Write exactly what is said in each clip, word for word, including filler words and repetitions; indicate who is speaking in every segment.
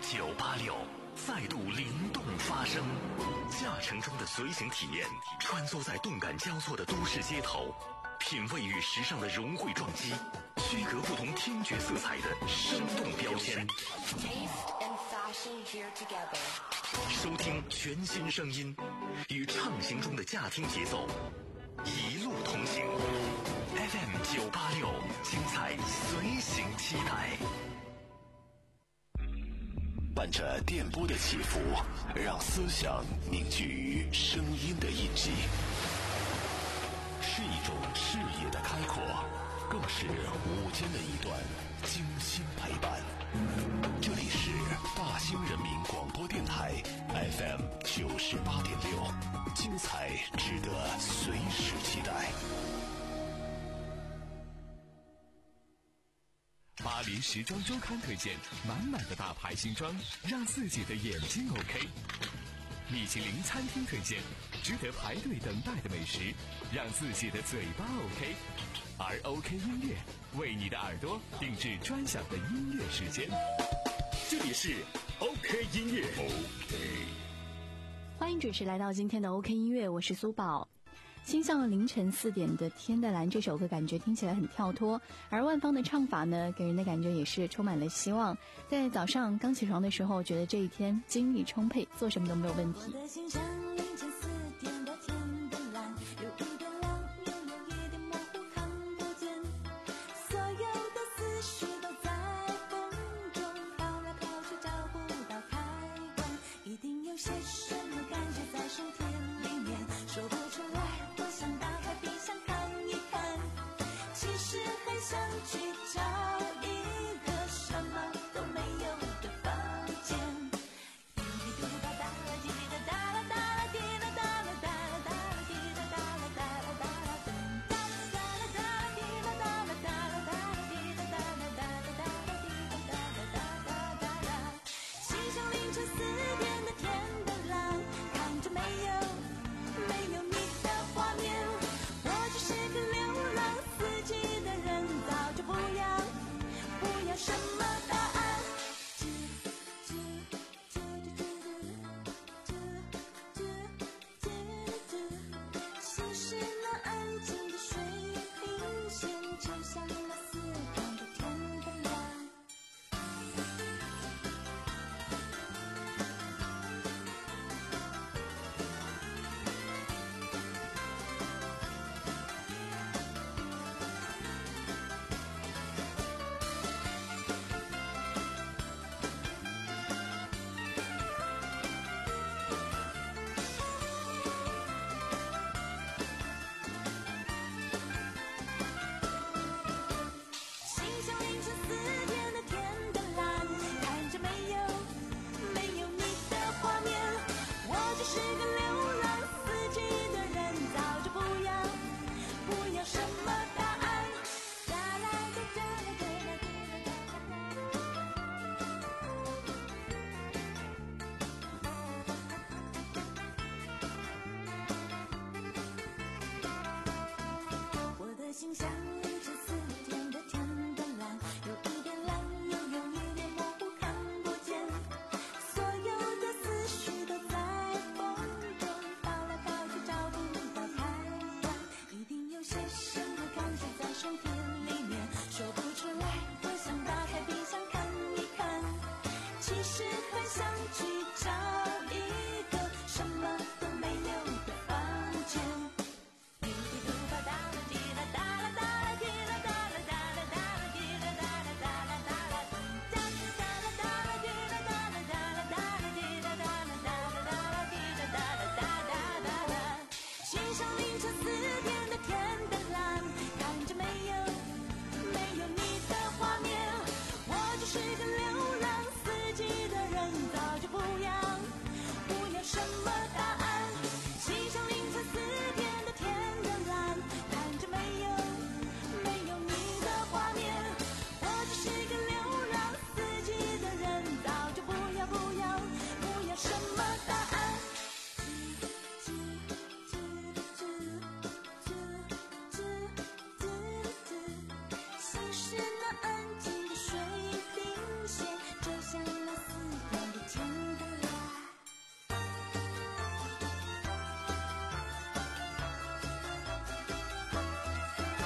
Speaker 1: 九八六再度灵动发声，驾乘中的随行体验，穿梭在动感交错的都市街头，品味与时尚的融汇撞击，区隔不同听觉色彩的生动标签。收听全新声音，与畅行中的驾听节奏，一路同行。F M 九八六，精彩随行期待。伴着电波的起伏，让思想凝聚于声音的印记，是一种视野的开阔，更是午间的一段精心陪伴。这里是大兴人民广播电台 F M 九十八点六，精彩值得随时期待。
Speaker 2: 巴黎时装周刊推荐满满的大牌新装，让自己的眼睛 OK。米其林餐厅推荐值得排队等待的美食，让自己的嘴巴 OK。而 OK 音乐为你的耳朵定制专享的音乐时间。这里是 OK 音乐 OK。
Speaker 3: 欢迎准时来到今天的 OK 音乐，我是苏宝。星象凌晨四点的天的蓝这首歌感觉听起来很跳脱，而万芳的唱法呢，给人的感觉也是充满了希望。在早上刚起床的时候，觉得这一天精力充沛，做什么都没有问题。
Speaker 4: 我的心像凌晨四点的天的蓝，有一点亮，又有一点模糊，看不见。所有的思绪都在风中飘来飘去，找不到开关。一定有些什么感觉在身体里面，说不出来。我想打开冰箱看一看，其实很想去找一个什么都没有的房间。滴嘟哒哒啦，滴哒哒啦哒啦，滴啦哒啦哒啦哒啦，滴哒哒啦哒啦哒啦，噔哒哒啦哒啦，滴啦哒啦哒啦哒啦，滴哒哒啦哒啦哒啦，滴哒哒啦哒哒哒啦。心像凌晨四点的天的蓝。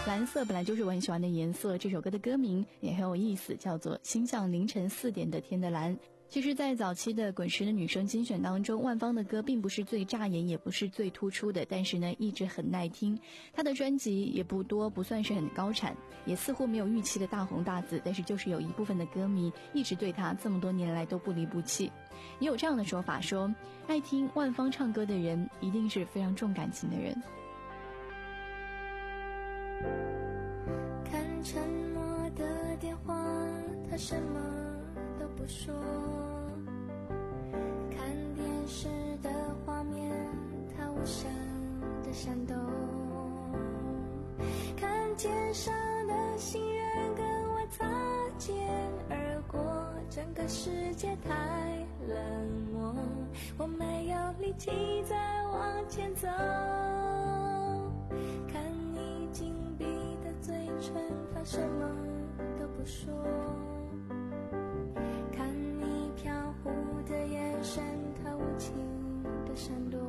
Speaker 3: 蓝色本来就是我很喜欢的颜色，这首歌的歌名也很有意思，叫做《星象凌晨四点的天的蓝》。其实在早期的滚石的女生精选当中，万芳的歌并不是最扎眼，也不是最突出的，但是呢一直很耐听。她的专辑也不多，不算是很高产，也似乎没有预期的大红大紫，但是就是有一部分的歌迷一直对她这么多年来都不离不弃。也有这样的说法，说爱听万芳唱歌的人一定是非常重感情的人。
Speaker 4: 看沉默的电话，他什么都不说，看电视的画面，他无声的闪动，看街上的行人跟我擦肩而过，整个世界太冷漠，我没有力气再往前走，看你紧闭的嘴唇，他什么都不说，看你飘忽的眼神，它无情的闪躲，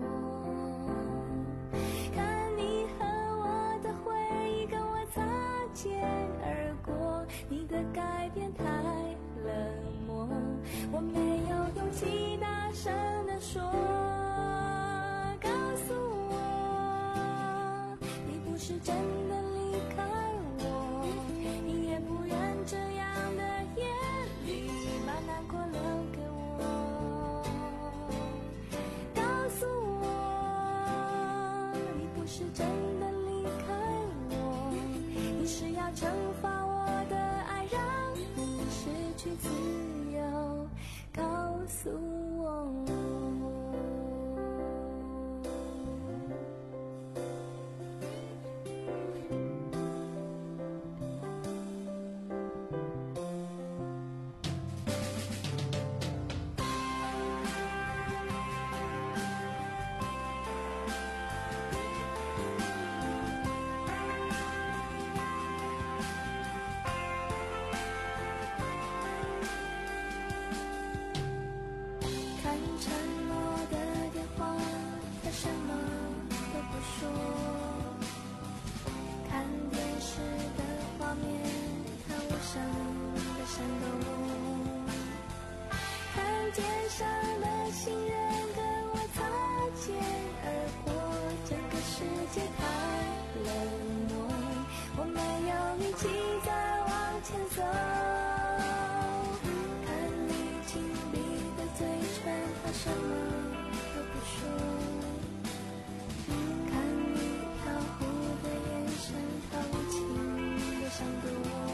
Speaker 4: 看你和我的回忆跟我擦肩而过，你的改变太冷漠，我没有勇气大声地说，告诉我你不是真的离开我，你也不愿这样的眼里把难过留给我，告诉我你不是真的离开我，你是要惩罚我的爱，让你失去自由，告诉我。看沉默的电话，他什么都不说，看电视的画面，他无声的闪动，看街上的行人跟我擦肩而过，整个世界太冷漠，我没有力气再往前走，看你紧闭的嘴唇，他什么都不说，看你飘忽的眼神，他无情的闪躲，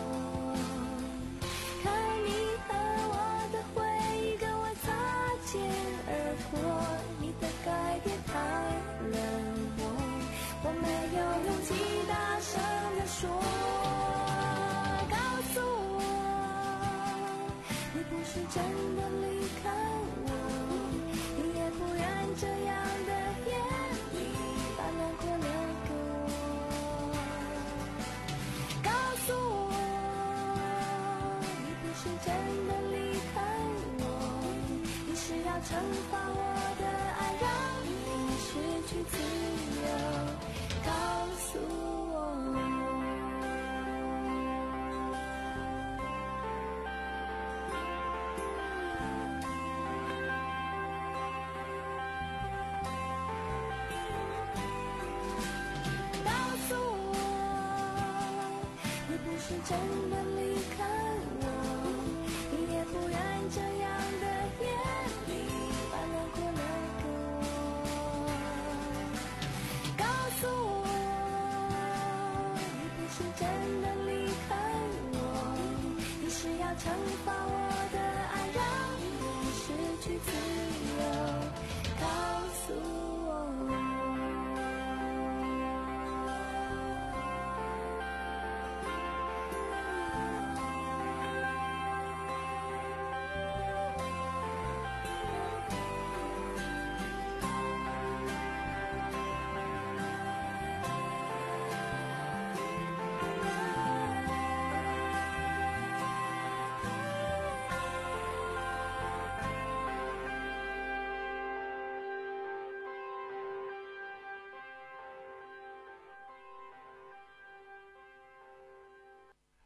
Speaker 4: 看你和我的回忆跟我擦肩而过，你的改变太冷漠，我没有勇气大声地说，告诉我你不是真的离开我，你也不愿这样的眼里把难过留给我，告诉我你不是真的离开我，你是要惩罚我的爱，让你失去自由，告诉我。告诉我你不是真的离开我，你也不愿这样的眼里把难过留给我，告诉我你不是真的离开我，你是要惩罚我的爱，让你失去自由，告诉我。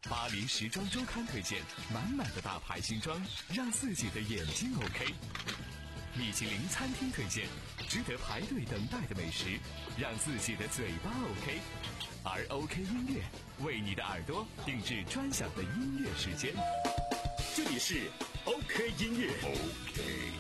Speaker 2: 巴黎时装周刊推荐满满的大牌新装，让自己的眼睛 OK。米其林餐厅推荐值得排队等待的美食，让自己的嘴巴 OK。而 OK 音乐为你的耳朵定制专享的音乐时间。
Speaker 1: 这里是 OK 音乐 OK。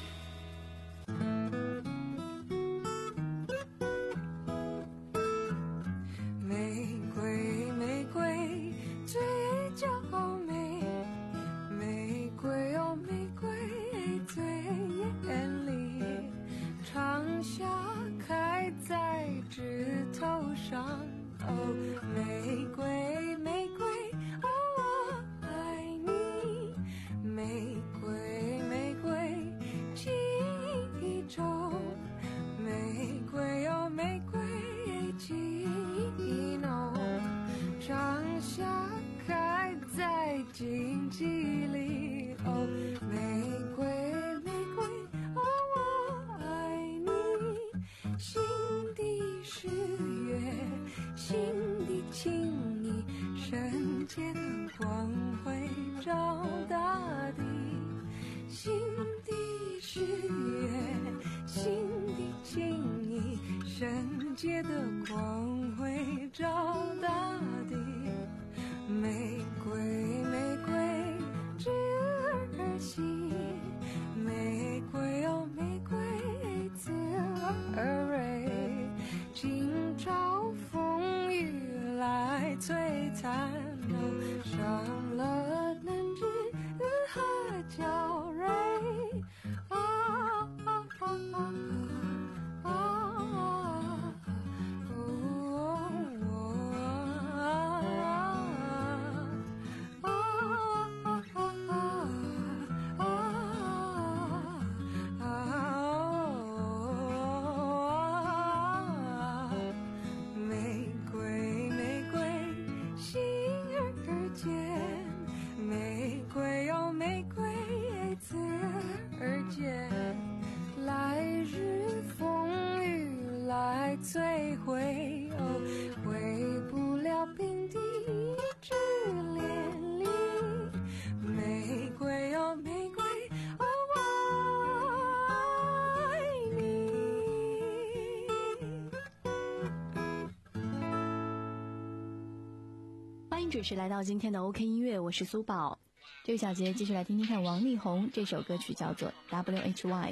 Speaker 3: 准时来到今天的 OK 音乐，我是苏宝。这个小节继续来听听看王力宏这首歌曲，叫做 W H Y。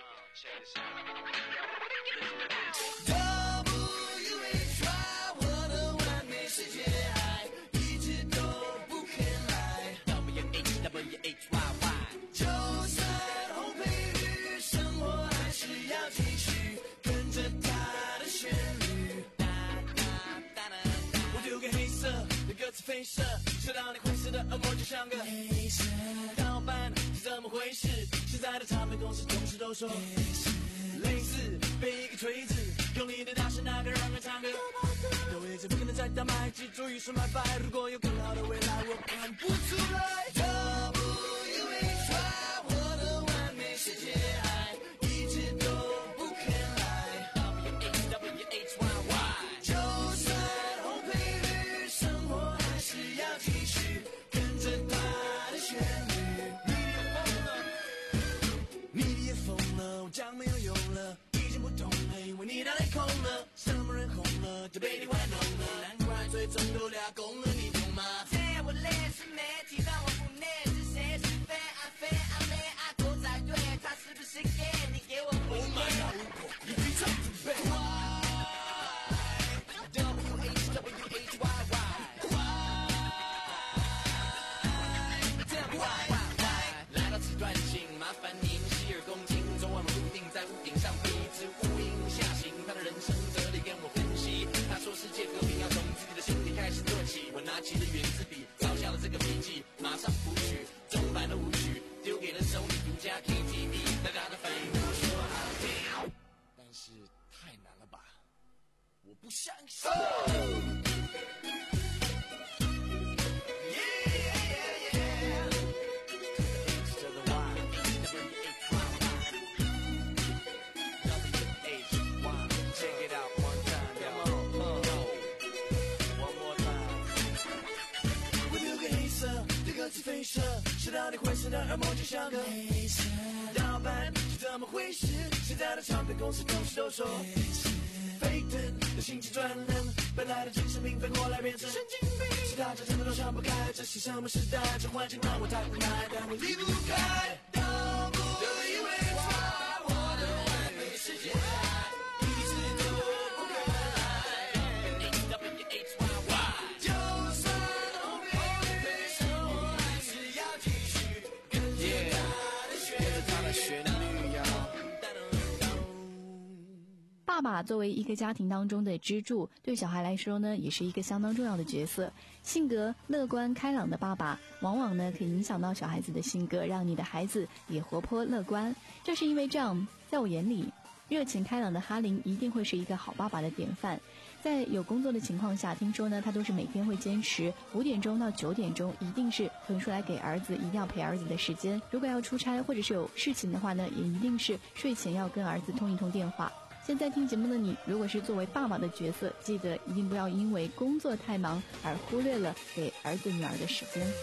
Speaker 5: 飞射，射到你灰色的恶魔，就像个黑色盗版，是怎么回事？现在的唱片公司同事都说类似被一个锤子用力的大声，那个让人唱歌都一直不可能再大卖，记住一声拜拜。如果有更好的未来，我看不出来。W H Y， 我的完美世界爱一直都不肯来。W H W H Y Y， 就算红配绿，生活还是要继续跟着它的旋律。你也疯了，我讲没有用了，已经不同了，因为你脑袋空了。什么人红了就被你玩弄了，难怪最终都俩公了，你懂吗？在我类似媒体让我不内是谁是非啊非啊没啊狗仔队，他是不是 gay？ 你给我不 Oh my god， 你非常准备。W H W H Y Y Y， 这样 Y Y， 来到此段请麻烦您洗耳恭听，昨晚我固定在屋顶上，鼻子乌云下行，他的人生哲理跟我分析。他说世界和平要从自己的心里开始做起，我拿起了圆珠笔，抄下了这个笔记，马上谱曲，中版的舞曲丢给了手里独家 K T V， 大家的反应都说好听，但是太难了吧，我不相信。 是让你灰色的噩梦就像个盗版，是怎么回事？现在的唱片公司同事都说沸腾的心情转冷，本来的精神病反过来变成神经病，是大家真的都想不开，这是什么时代？这环境让我太无奈，但我离不开，都不以为错，我的完美世界一直都不可爱。就算后面被生活，还是要继续跟着他的旋律，跟着他的旋律呀。
Speaker 3: 爸爸作为一个家庭当中的支柱，对小孩来说呢，也是一个相当重要的角色。性格乐观开朗的爸爸，往往呢可以影响到小孩子的性格，让你的孩子也活泼乐观。正是因为这样，在我眼里，热情开朗的哈林一定会是一个好爸爸的典范。在有工作的情况下，听说呢，他都是每天会坚持五点钟到九点钟，一定是腾出来给儿子，一定要陪儿子的时间。如果要出差或者是有事情的话呢，也一定是睡前要跟儿子通一通电话。现在听节目的你，如果是作为爸爸的角色，记得一定不要因为工作太忙而忽略了给儿子女儿的时间。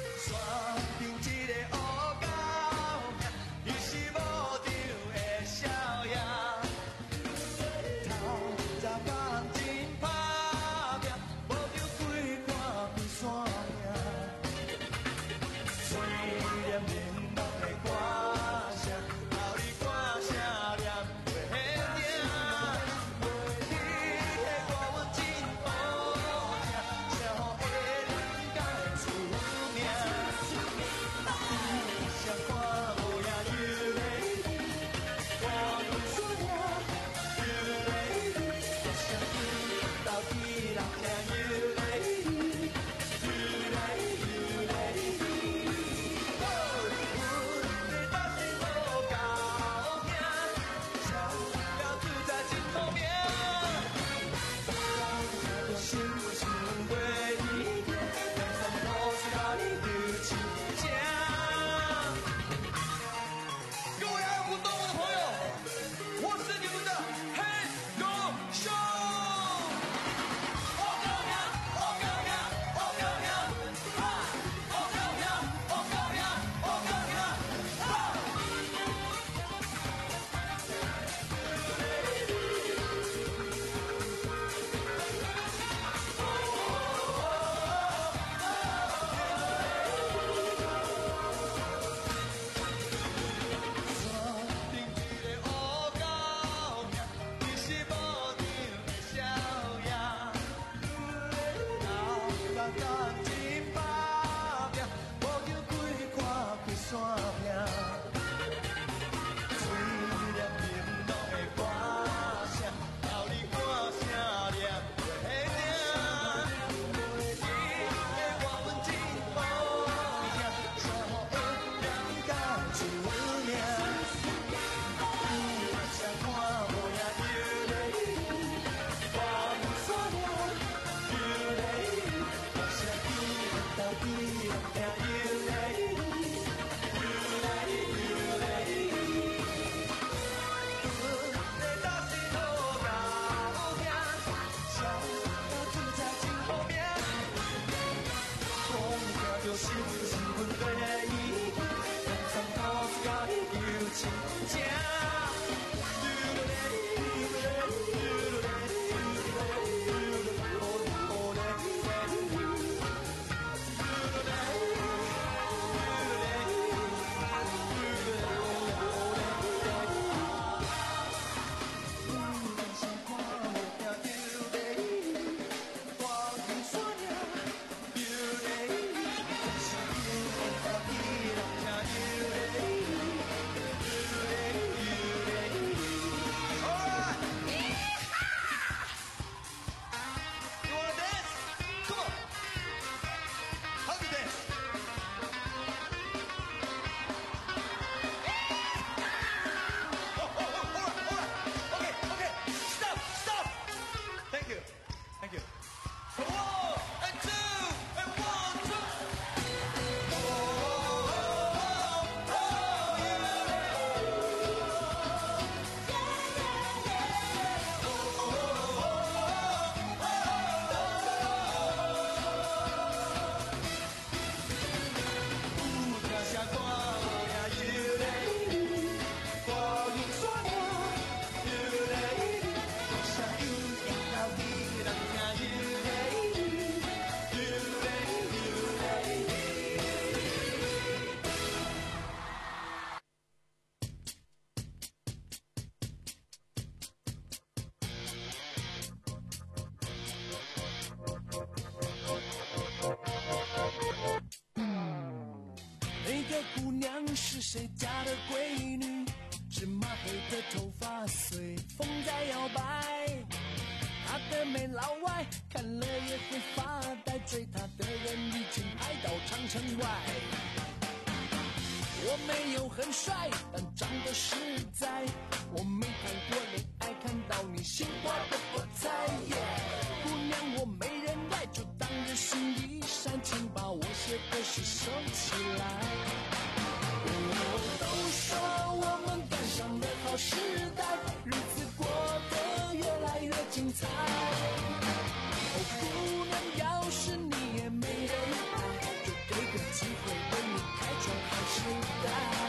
Speaker 5: 是谁家的闺女？芝麻黑的头发随风在摇摆。她的美老外看了也会发呆，追她的人已经排到长城外。我没有很帅，但长得实在。我没谈过恋爱，看到你心花朵朵彩。Yeah, 姑娘我没人爱，就当着心一闪，请把我写的诗收起来。哦，都说我们赶上了好时代，日子过得越来越精彩。哦，姑娘，要是你也没人爱，就给个机会为你开创好时代。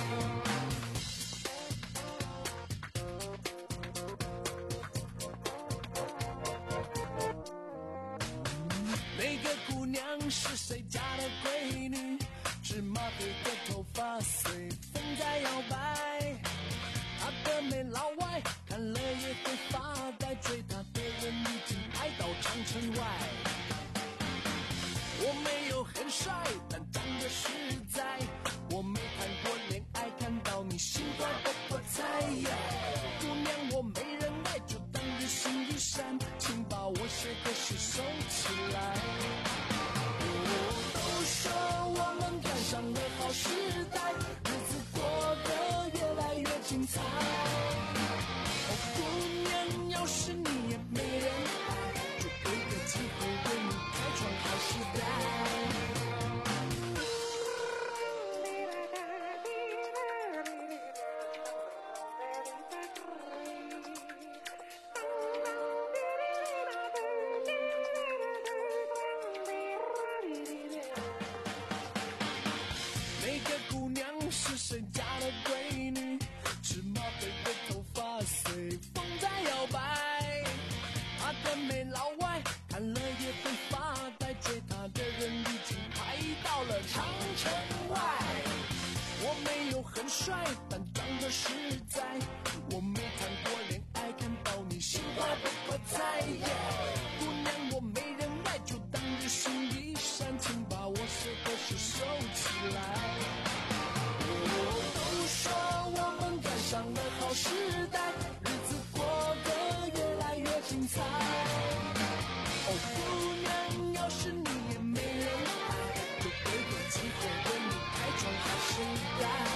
Speaker 5: 那个姑娘是谁家的闺女？芝麻黑的头发随风在摇摆。她的美老外看了也会发呆，追她的人已经排到长城外。我没有很帅，但长得实在。我没谈过恋爱，看到你心花朵朵彩。姑娘我没人爱，就当着心一闪，请把我写的诗收起来。都说我们赶上了好时代，日子过得越来越精彩。哦，姑娘，要是你也没人爱，就给个机会为你开创好时代。那个姑娘是谁家的闺女？芝麻黑的头发随风在摇摆。她的美老外看了也会发呆，追她的人已经排到了长城外。我没有很帅，但长得实在。我没谈过恋爱，看到你心花朵朵彩。姑娘我没人爱，就当着心一闪，请把我写的诗收起来。都说我们赶上了好时代，日子过得越来越精彩。哦，姑娘，要是你也没人爱，就给个机会为你开创好时代。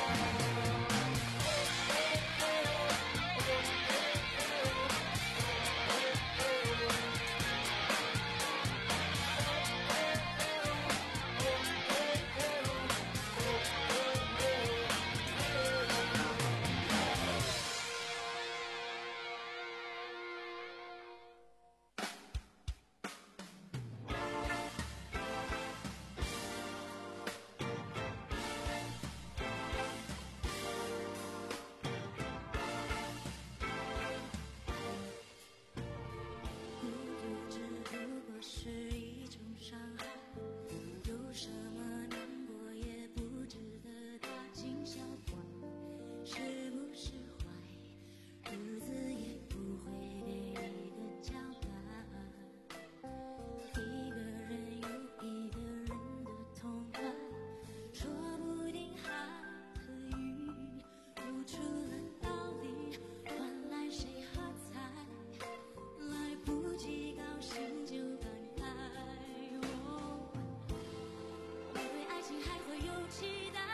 Speaker 4: 孤独只不过是一种伤害，有什么难过也不值得大惊小怪，是不是坏，日子也不会给一个交代。一个人有一个人的痛快，说不定还可以付出了道理，换来谁喝彩，来不及高兴就感慨。哦，我对爱情还会有期待，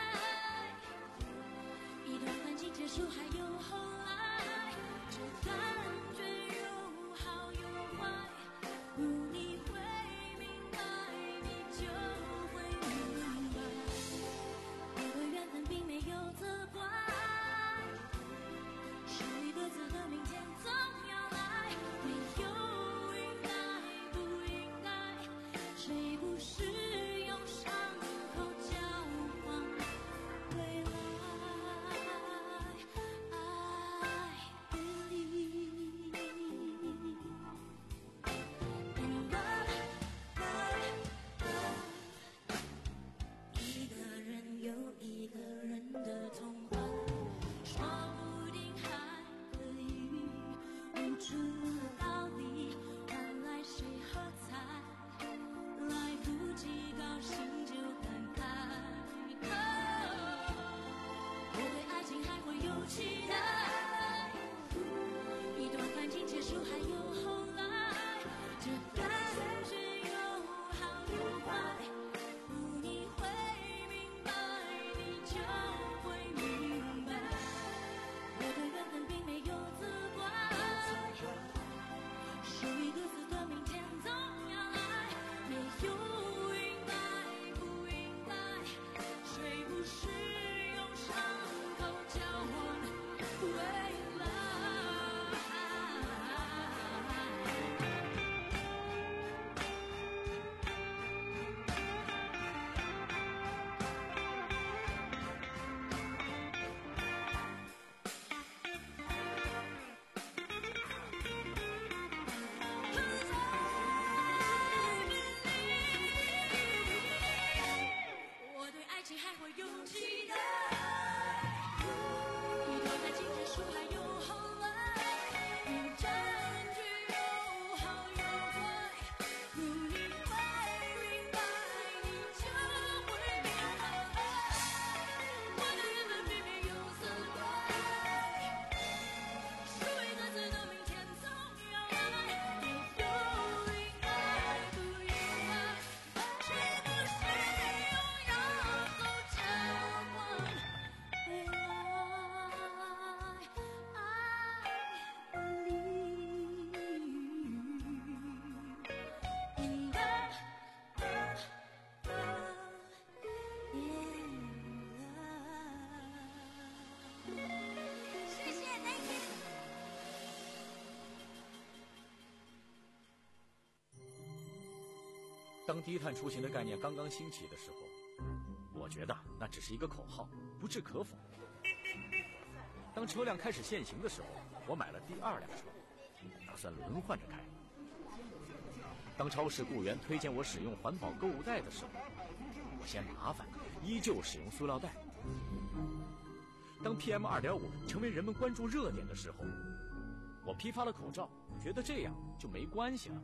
Speaker 4: 一段感情结束还有后来，这感觉有好有坏，不你会明白，你就会明白，我对缘分并没有责怪，是你各自的明天总要来，没有应该不应该，谁不是用伤口交换未来？爱
Speaker 6: 当低碳出行的概念刚刚兴起的时候，我觉得那只是一个口号，不置可否。当车辆开始限行的时候，我买了第二辆车，打算轮换着开。当超市雇员推荐我使用环保购物袋的时候，我嫌麻烦，依旧使用塑料袋。当 P M 二点五 成为人们关注热点的时候，我批发了口罩，觉得这样就没关系了。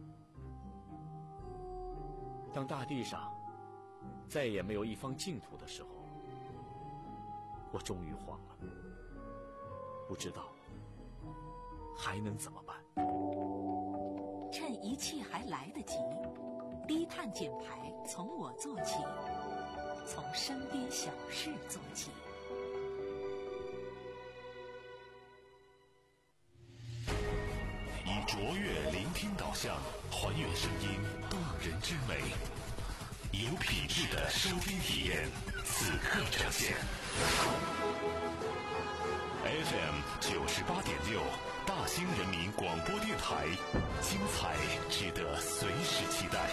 Speaker 6: 当大地上再也没有一方净土的时候，我终于慌了，不知道还能怎么办。
Speaker 7: 趁一切还来得及，低碳减排从我做起，从身边小事做起。
Speaker 1: 以卓越聆听导向，还原声音动人之美，有品质的收听体验，此刻呈现。F M 九十八点六，大兴人民广播电台，精彩值得随时期待。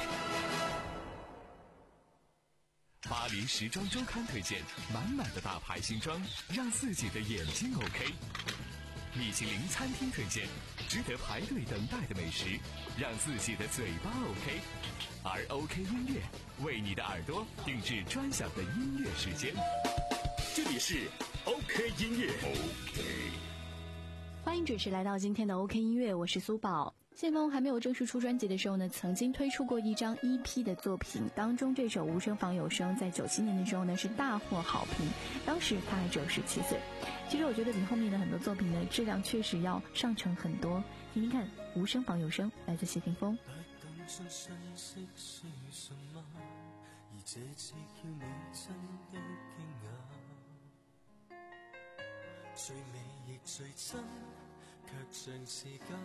Speaker 2: 巴黎时装周刊推荐满满的大牌新装，让自己的眼睛 OK。米其林餐厅推荐值得排队等待的美食，让自己的嘴巴 OK。而 OK 音乐为你的耳朵定制专享的音乐时间。这里是 OK 音乐。OK，
Speaker 3: 欢迎准时来到今天的 OK 音乐，我是苏宝。谢峰还没有正式出专辑的时候呢，曾经推出过一张 E P 的作品，当中这首《无声访有声》在九七年的时候呢是大获好评，当时他还只有十七岁。其实我觉得比后面的很多作品呢质量确实要上乘很多。听听看，《无声访有声》来自谢霆锋。
Speaker 5: 不敢信信息是什么，而这次叫你真的惊讶，最美亦最真，却像是假。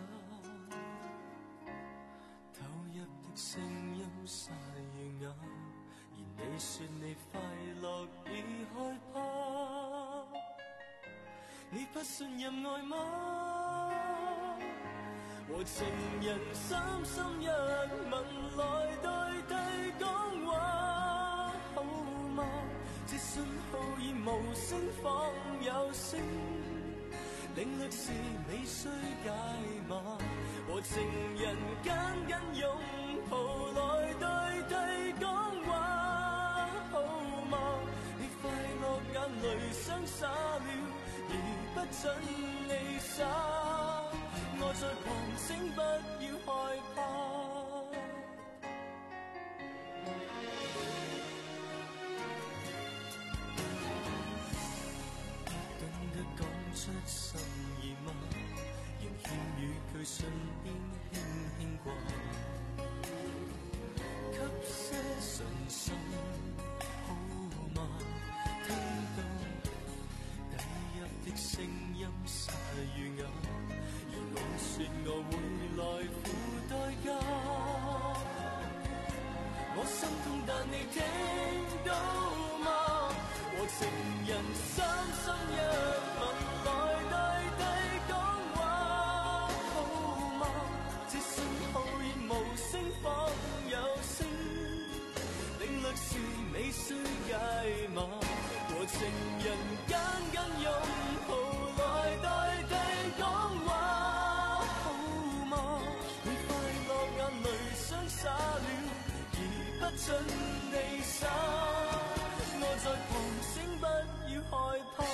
Speaker 5: 投入的聲音沙與啞，而你說你快樂已害怕，你不信任愛嗎？和情人三心一吻來代替講話，好嗎？這信號已無聲仿有聲，領略是你需解碼，和情人緊緊擁抱來代替講話，好嗎？你快樂眼淚雙灑了，而不准你灑，我在旁請不要害怕。出心意嗎？仍欠語句唇邊輕輕掛，給些信心好嗎？聽到低泣的聲音沙與啞，而我說我會來付代價，我心痛但你聽到嗎？和情人三心一吻來代替講話，好嗎？這信號已無聲仿有聲，領略是你需解碼，和情人緊緊擁抱來代替講話，好嗎？你快樂眼淚雙灑了，而不准你灑，我在旁請不要害怕。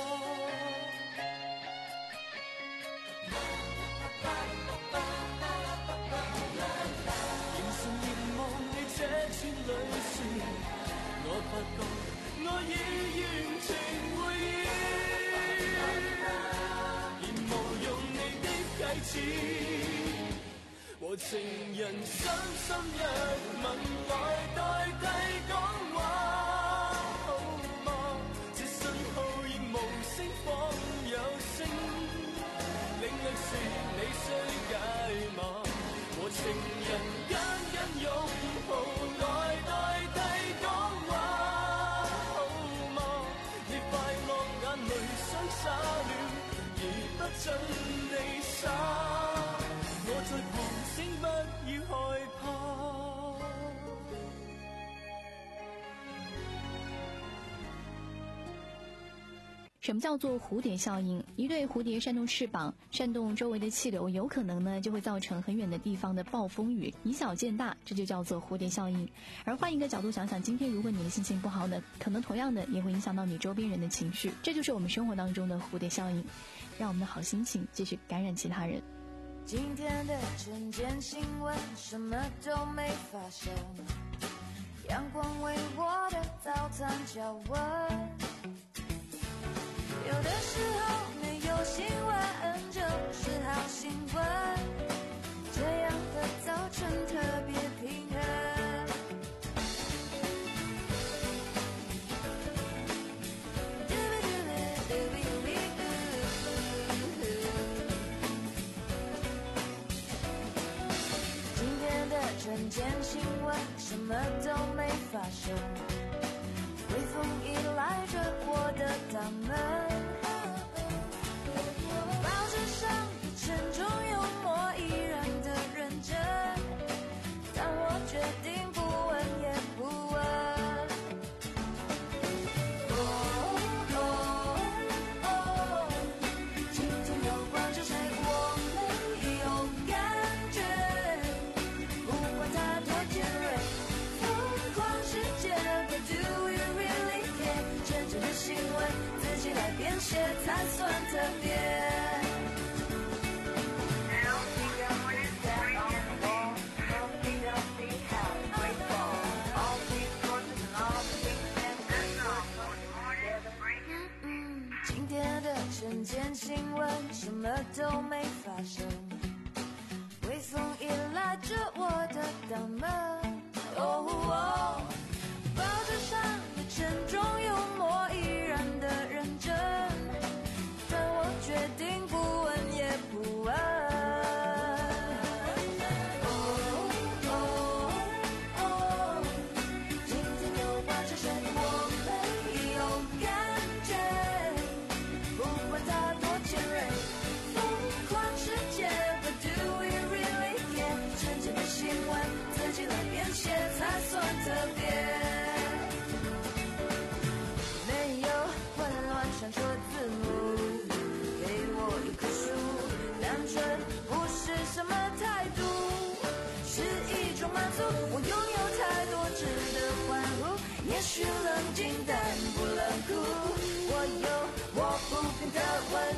Speaker 5: 仍神凝望你這串裏說，我發覺我已完全回應，而無用你的計詞，和情人三心一吻來代替講話，好嗎？這信號已無聲仿有聲，領略是你需解碼，和情人緊緊擁抱來代替講話，好嗎？你快樂眼淚雙灑了，而不准你灑，我在旁請不要害怕。
Speaker 3: 什么叫做蝴蝶效应？一对蝴蝶扇动翅膀，扇动周围的气流，有可能呢就会造成很远的地方的暴风雨，以小见大，这就叫做蝴蝶效应。而换一个角度想想，今天如果你的心情不好呢，可能同样的也会影响到你周边人的情绪，这就是我们生活当中的蝴蝶效应，让我们的好心情继续感染其他人。
Speaker 4: 今天的晨间新闻什么都没发生，阳光为我的早餐加温。有的时候没有新闻就是好新闻，这样的早晨特别平衡。今天的晨间新闻什么都没发生，微风依赖着我的大门，报纸上的沉重幽默依然的认真，但我决定不问也不问。哦哦哦，今天有关着谁我没有感觉，不管它多尖锐，疯狂世界 But do you really care？ 真正的新闻自己来编写才算特别。嗯，今天的晨间新闻什么都没发生，微风依赖着我的大门。哦哦，报纸上的沉重幽默依然的认真，但我决定不问也不问。哦哦哦，今天又发生谁我没有感觉，不管它多尖锐，疯狂世界 But do we really care？ 真正的新闻自己来编写才算特别。没有混乱闪烁字幕，给我一棵树，单纯不是什么态度，是一种满足。我拥有太多值得欢呼，也许冷静但不冷酷，我有我不变的温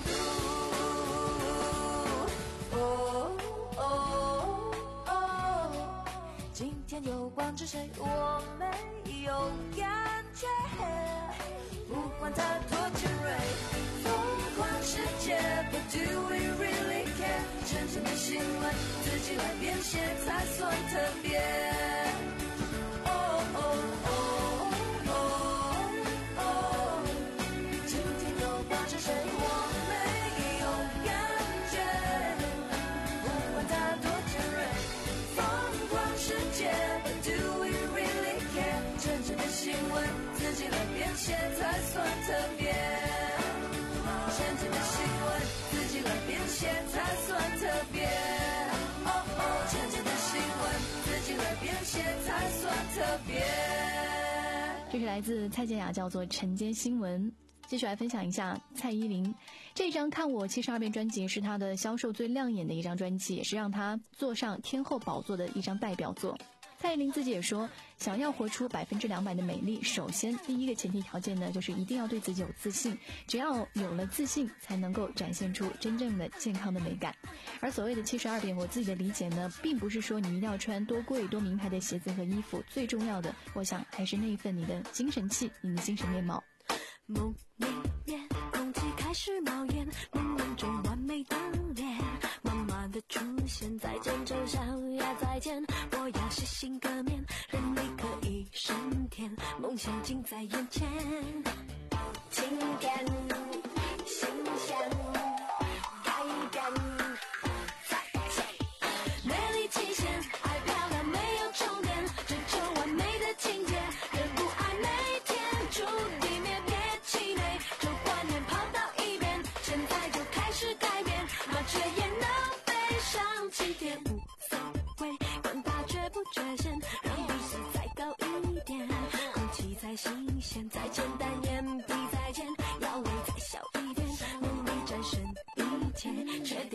Speaker 4: 度。哦哦哦，今天又光着谁我没有感觉，不管它多尖锐，疯狂世界 But do we really care？ 真正的新闻自己来编写才算特别。哦哦哦哦哦，今天又挂着谁我没有感觉，不管它多尖锐，疯狂世界 But do we really care？ 真正的新闻自己来编写才算特别，真正的新闻自己来编写才算特别。哦哦，真正的新闻自己来编写才算特别。
Speaker 3: 这是来自蔡健雅，叫做《晨间新闻》。继续来分享一下蔡依林这张《看我七十二变》专辑，是她的销售最亮眼的一张专辑，也是让她坐上天后宝座的一张代表作。蔡依林自己也说，想要活出百分之两百的美丽，首先第一个前提条件呢，就是一定要对自己有自信。只要有了自信，才能够展现出真正的健康的美感。而所谓的七十二变，我自己的理解呢，并不是说你一定要穿多贵多名牌的鞋子和衣服，最重要的，我想还是那一份你的精神气，你的精神面貌。
Speaker 8: 梦里面，空气开始冒烟，朦胧中完美的脸，慢慢的出现，再见丑小鸭再见，我要洗心革面，人类可以升天，梦想近在眼前，晴天新鲜改变，再见美丽极限，爱漂亮没有终点，追求完美的情节，人不爱每天注定灭，别气馁，旧观念抛到一边，现在就开始改变，麻雀也能飞上青天，无所谓管它缺不缺陷，让度数再高一点，空气再新鲜，再简单，眼皮再尖，要泪再小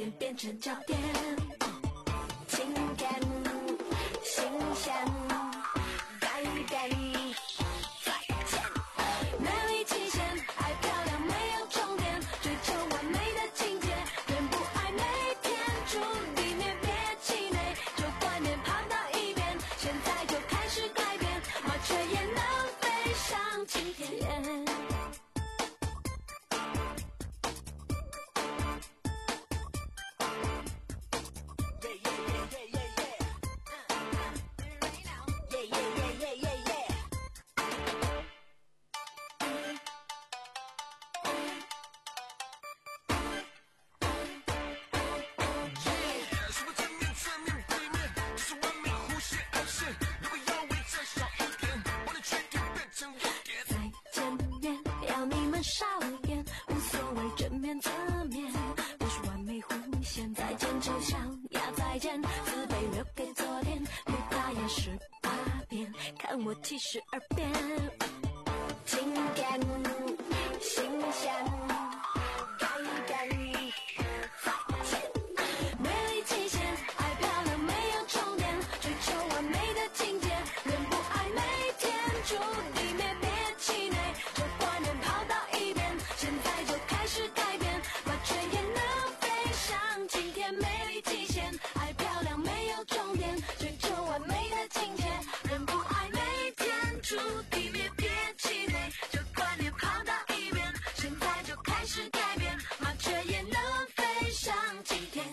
Speaker 8: 点变成焦点。情感新鲜改变，再见。美丽极限，爱漂亮没有终点，追求完美的境界，人不爱每天住里面，别气馁，就观念抛到一边，现在就开始改变，麻雀也能飞上青天。少年无所谓正面侧面，不是完美弧线，再见丑小鸭，再见自卑留给昨天，女大也十八变，看我七十二变。经典新鲜改变，再见。美丽极限，爱漂亮没有终点，追求完美的境界，人不爱每天住里面，别气馁，这观念抛到一边，现在就开始改变，麻雀也能飞上青天。美丽极限，爱漂亮没有终点，追求完美的境界，人不爱每天住里面，别气馁，这观念抛到一边，现在就开始改变，麻雀也能飞上青天。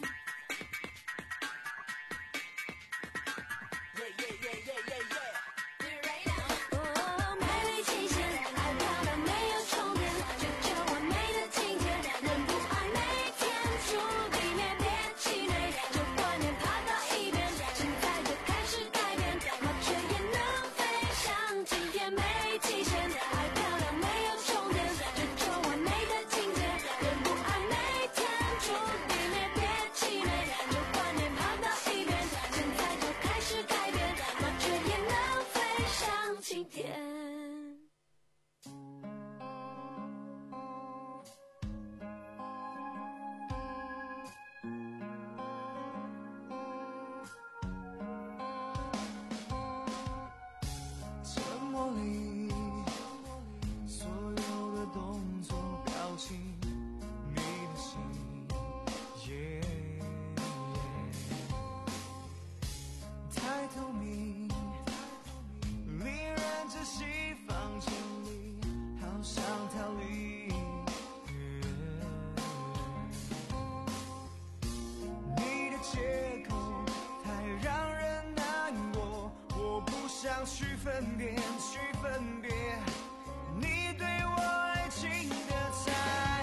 Speaker 9: 去分辨，去分别你对我爱情的残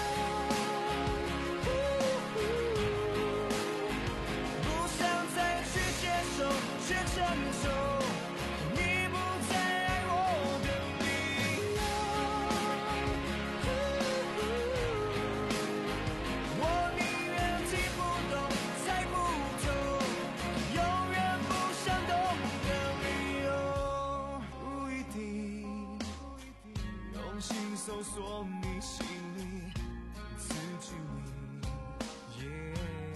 Speaker 9: 忍，不想再去接受，却承受你不再爱我的理由。我宁愿听不懂，猜不透，永远不想懂的理由。不一定用心搜索你心里字句里， yeah,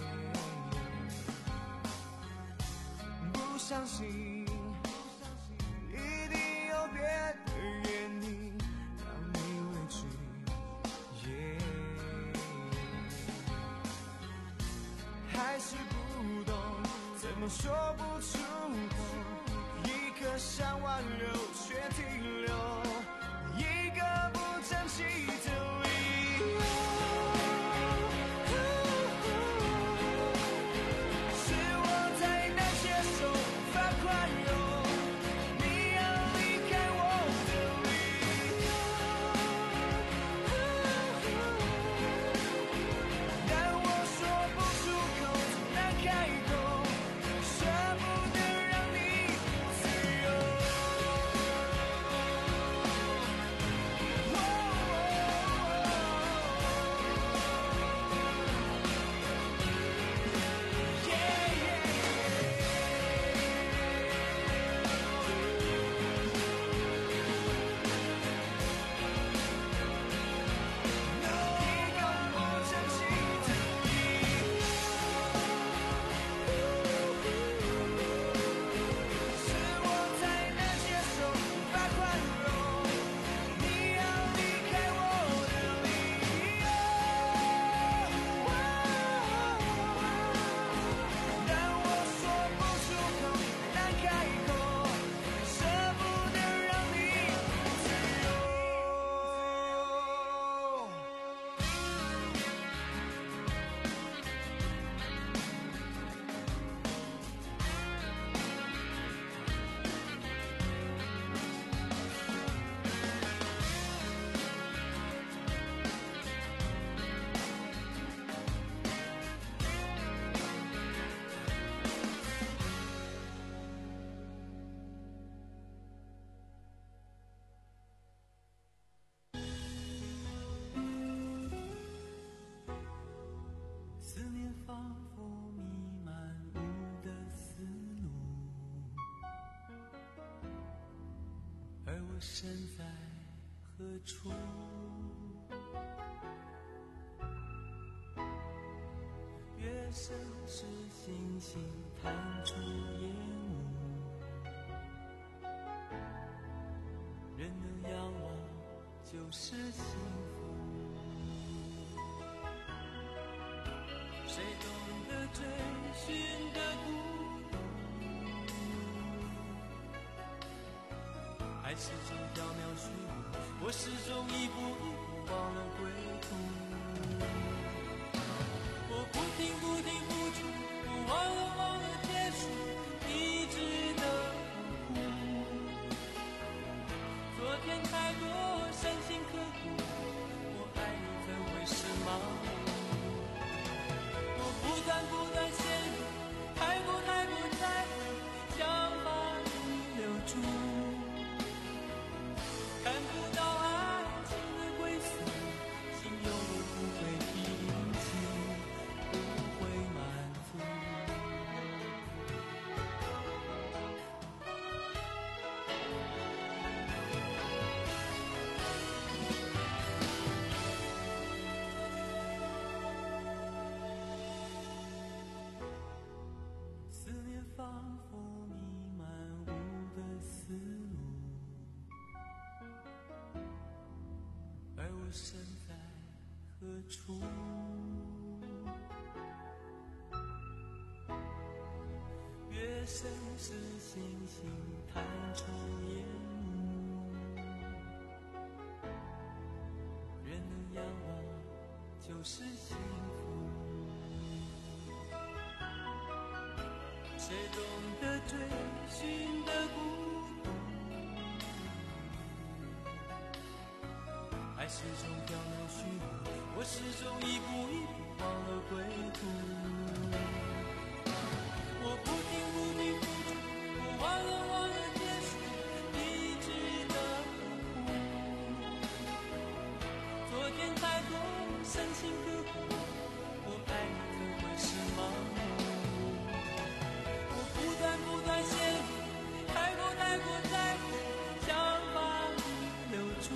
Speaker 9: 不相信一定有别的原因让你委屈， yeah, 还是不懂怎么说不出口，一颗想挽留却停留，一个不争气的理由。是我太难接受，无法宽容你要离开我的理由，但我说不出口，难开口，舍不得让你自由。 我身在何处？月升时，星星探出烟雾，人能仰望就是幸福。谁懂得追寻的孤独，爱始终缥缈虚无，我始终一步一步忘了归途。我不停不停付出，我忘了忘了结束，一直的苦。昨天太多伤心刻骨，我爱你怎会是盲目？我不断不断陷入，太过太过在乎，想把你留住，看不到爱情的归宿，心永远不会平静，不会满足。思念仿佛弥漫我的思路，而我身在何处？月升时，星星探出烟雾，人能仰望就是幸福。谁懂得追寻的孤独，爱始终缥缈虚无，我始终一步一步忘了归途。我不停不停付出，我忘了忘了结束，一直的苦。昨天太多伤心刻骨，我爱你怎会是盲目？不断不断陷入，太过太过在乎，想把你留住，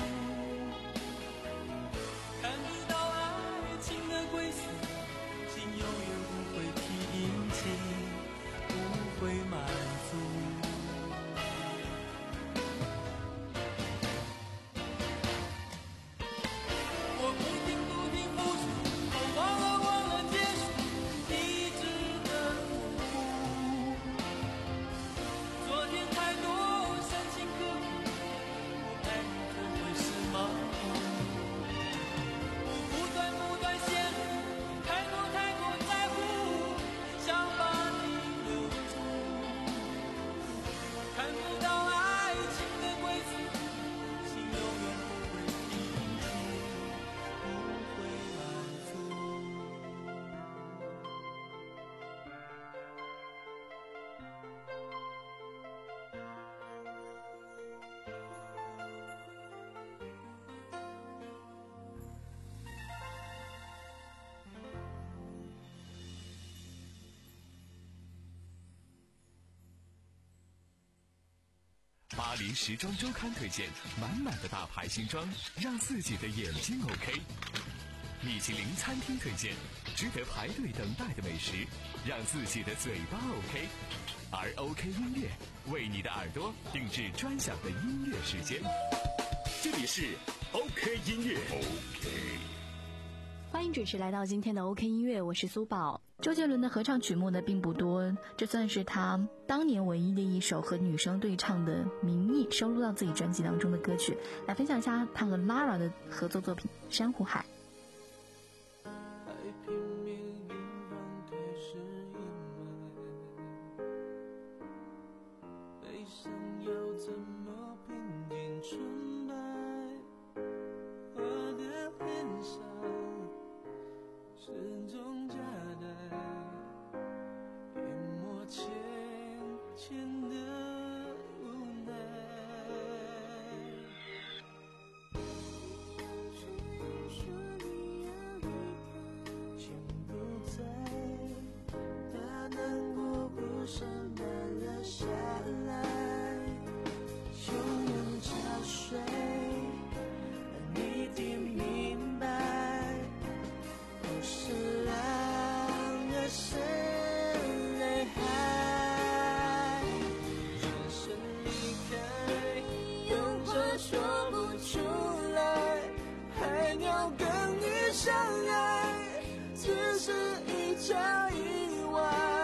Speaker 9: 看不到爱情的归宿，心永远不会平静，不会满足。我不停不停付出，我忘了忘了结束，一直的苦。昨天太多伤心刻骨，我爱你怎会是盲目？我不断不断陷入，太过太过在乎，想把你留住，看不到爱情的归宿，心永远不会平静，不会满足。
Speaker 2: 巴黎时装周刊推荐满满的大牌新装，让自己的眼睛 OK。米其林餐厅推荐值得排队等待的美食，让自己的嘴巴 OK。而 OK 音乐为你的耳朵定制专享的音乐时间。这里是 OK 音乐 OK。
Speaker 3: 欢迎准时来到今天的 OK 音乐，我是苏宝。周杰伦的合唱曲目呢并不多，这算是他当年唯一的一首和女生对唱的名义收录到自己专辑当中的歌曲，来分享一下他和 Lara 的合作作品《珊瑚海》。
Speaker 9: 爱拼命硬放开，是因为悲伤要怎么平静纯白？我的脸上始终夹带淹没浅浅的无奈。
Speaker 8: 说
Speaker 9: 是一场意外。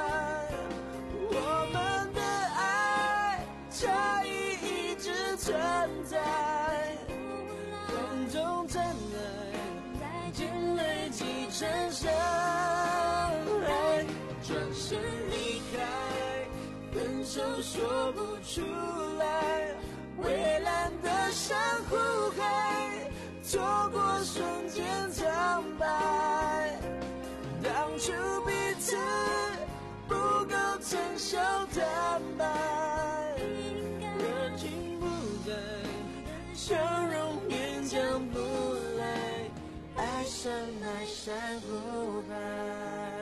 Speaker 9: 我们的爱差异一直存在，种种真爱已经累积成伤害，转身离开，分手说不出来，蔚蓝的珊瑚海，错过瞬间苍白，当初彼此不够成熟坦白，热情不在，笑容勉强不来，爱上那珊瑚海。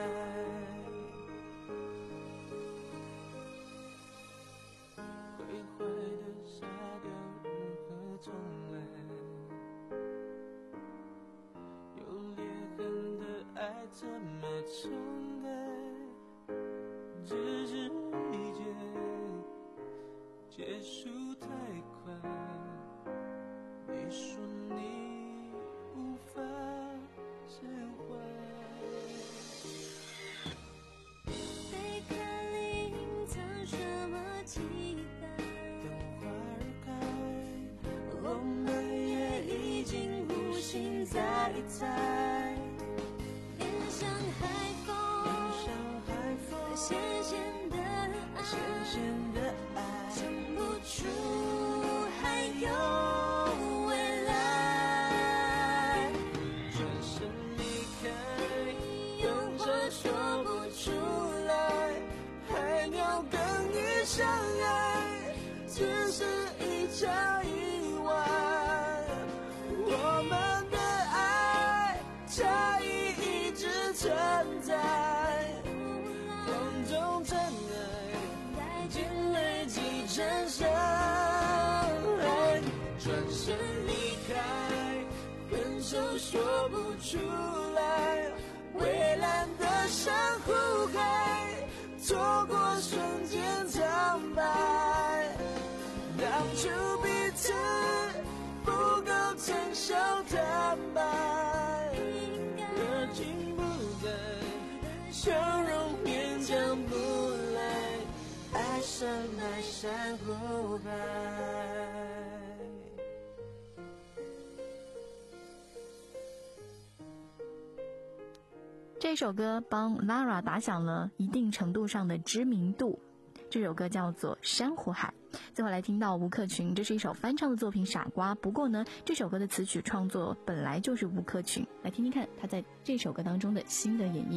Speaker 9: 毁坏的杀掉任何重来，有裂痕的爱怎么重来？只是一结，结束太快。你说你无法释怀，
Speaker 8: 贝壳里隐藏什么期待？
Speaker 9: 等花儿开，我们也已经无心再猜。
Speaker 8: 天上海风，
Speaker 9: 天上海风，
Speaker 8: 咸咸的爱，
Speaker 9: 咸咸的爱，
Speaker 8: 想不出还有未来。
Speaker 9: 转身离开，分手说不出来，海鸟跟鱼相爱，只是一场意外。我们的爱差异一直存在，种种真爱已经累积成伤害，转身离开，分手说不出来，蔚蓝的珊瑚海，错过瞬间苍白，当初彼此不够成熟坦白，热情不在，笑容勉强不来，爱上那珊瑚海。
Speaker 3: 这首歌帮 Lara 打响了一定程度上的知名度。这首歌叫做《珊瑚海》。最后来听到吴克群，这是一首翻唱的作品《傻瓜》。不过呢，这首歌的词曲创作本来就是吴克群，来听听看他在这首歌当中的新的演绎。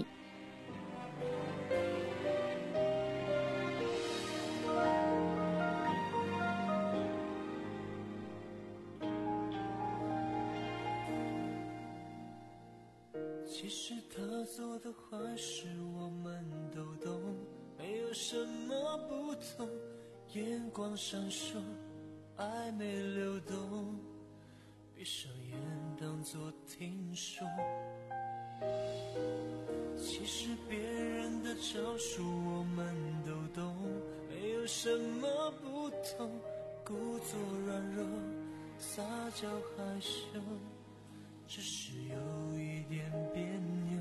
Speaker 9: 其实他做的坏事我们都懂，没有什么不同，眼光闪烁，暧昧流动，闭上眼当作听说。其实别人的招数我们都懂，没有什么不同，故作软弱，撒娇害羞，只是有一点别扭。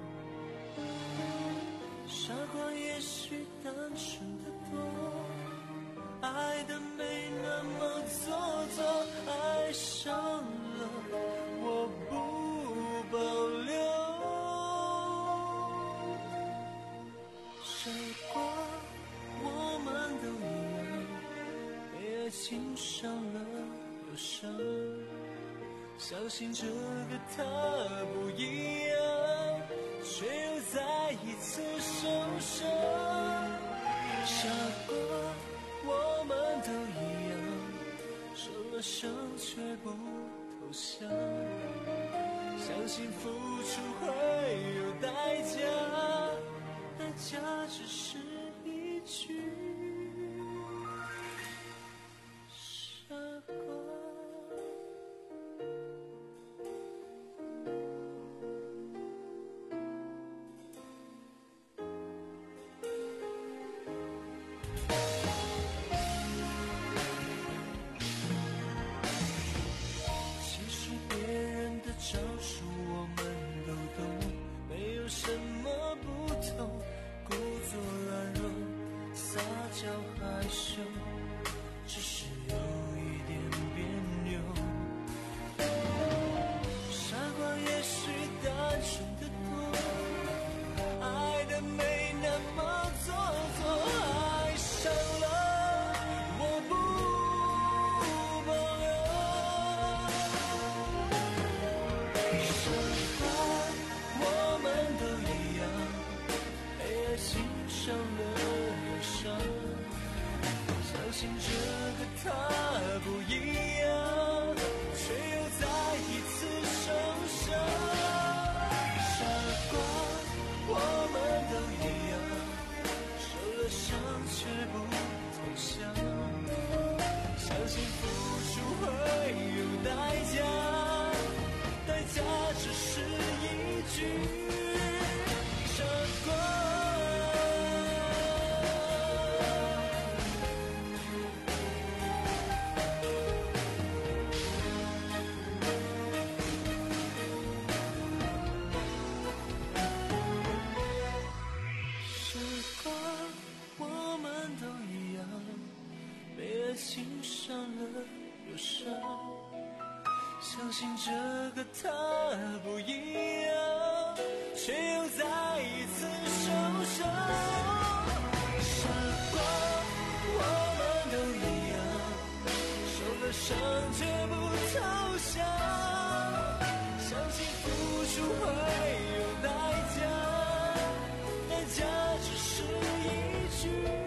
Speaker 9: 傻瓜也许单纯的多，爱的没那么做作，爱上了我不保留。傻瓜，我们都一样，被爱情伤了又伤，相信这个他不一样，却又再一次受伤。傻瓜，我们都一样，受了伤却不投降，相信付出会有代价，代价只是一句傻瓜。 信这个他不一样，却又再一次受伤。傻瓜，我们都一样，受了伤却不投降，相信付出会有代价，代价只是一句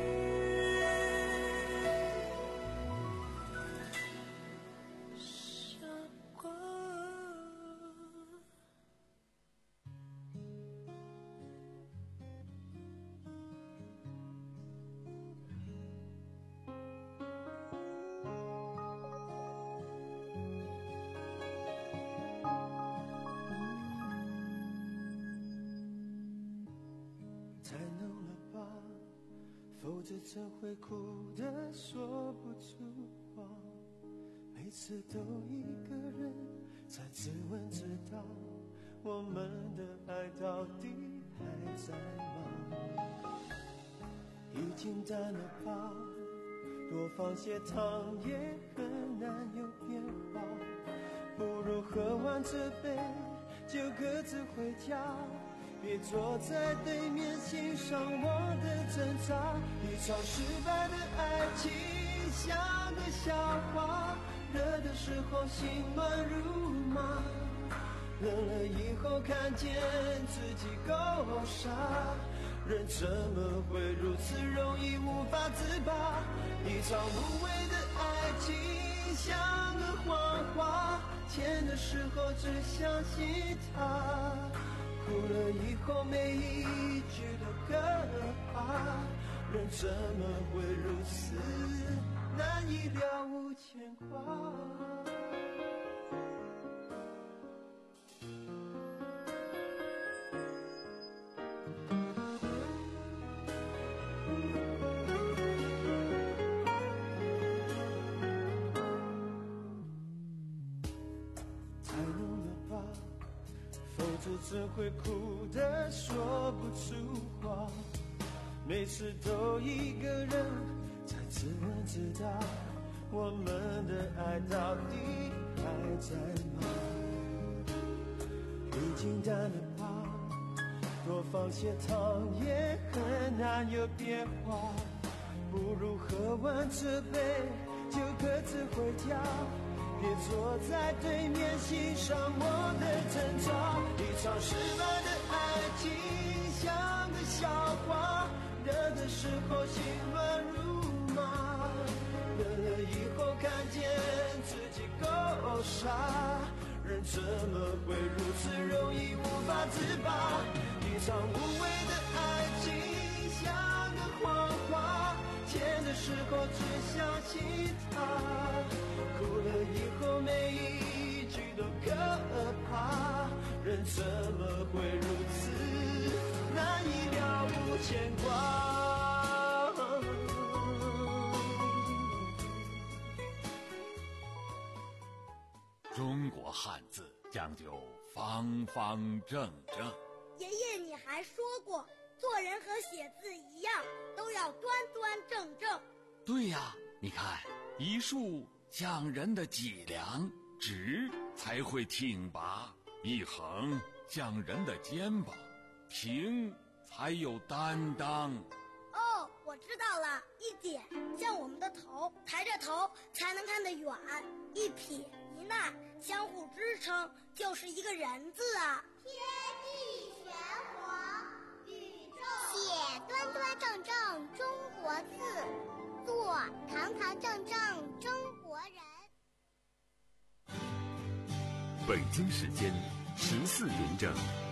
Speaker 9: 否则怎会哭得说不出话，每次都一个人在自问自答，我们的爱到底还在吗？已经淡了吧，多放些糖也很难有变化，不如喝完这杯就各自回家，别坐在对面欣赏我的挣扎。一场失败的爱情像个笑话，热的时候心乱如麻，冷了以后看见自己够傻，人怎么会如此容易无法自拔？一场无谓的爱情像个谎话，甜的时候只相信它，哭了以后每一句都可怕，人怎么会如此难以了无牵挂？太浓了吧，否则怎会哭得说不出话？每次都一个人在自问自答，我们的爱到底还在吗？已经淡了吧，多放些糖也很难有变化，不如喝完这杯就各自回家，别坐在对面欣赏我的挣扎。一场失败的爱情像个笑话，热的时候心乱如麻，冷了以后看见自己够傻，人怎么会如此容易无法自拔？一场无谓的爱情像个谎话，甜的时候只相信它，哭了以后每一句都可怕，人怎么会如此难以了无牵挂？
Speaker 1: 中国汉字讲究方方正正。
Speaker 10: 爷爷，你还说过，做人和写字一样，都要端端正正。
Speaker 1: 对呀，你看，一竖讲人的脊梁，直才会挺拔；一横讲人的肩膀，平才有担当。
Speaker 10: 哦，我知道了，一点像我们的头，抬着头才能看得远；一撇一捺相互支撑，就是一个人字啊。
Speaker 11: 天地玄黄，宇宙写端端正正中国字，做堂堂正正中国人。
Speaker 2: 北京时间十四点整。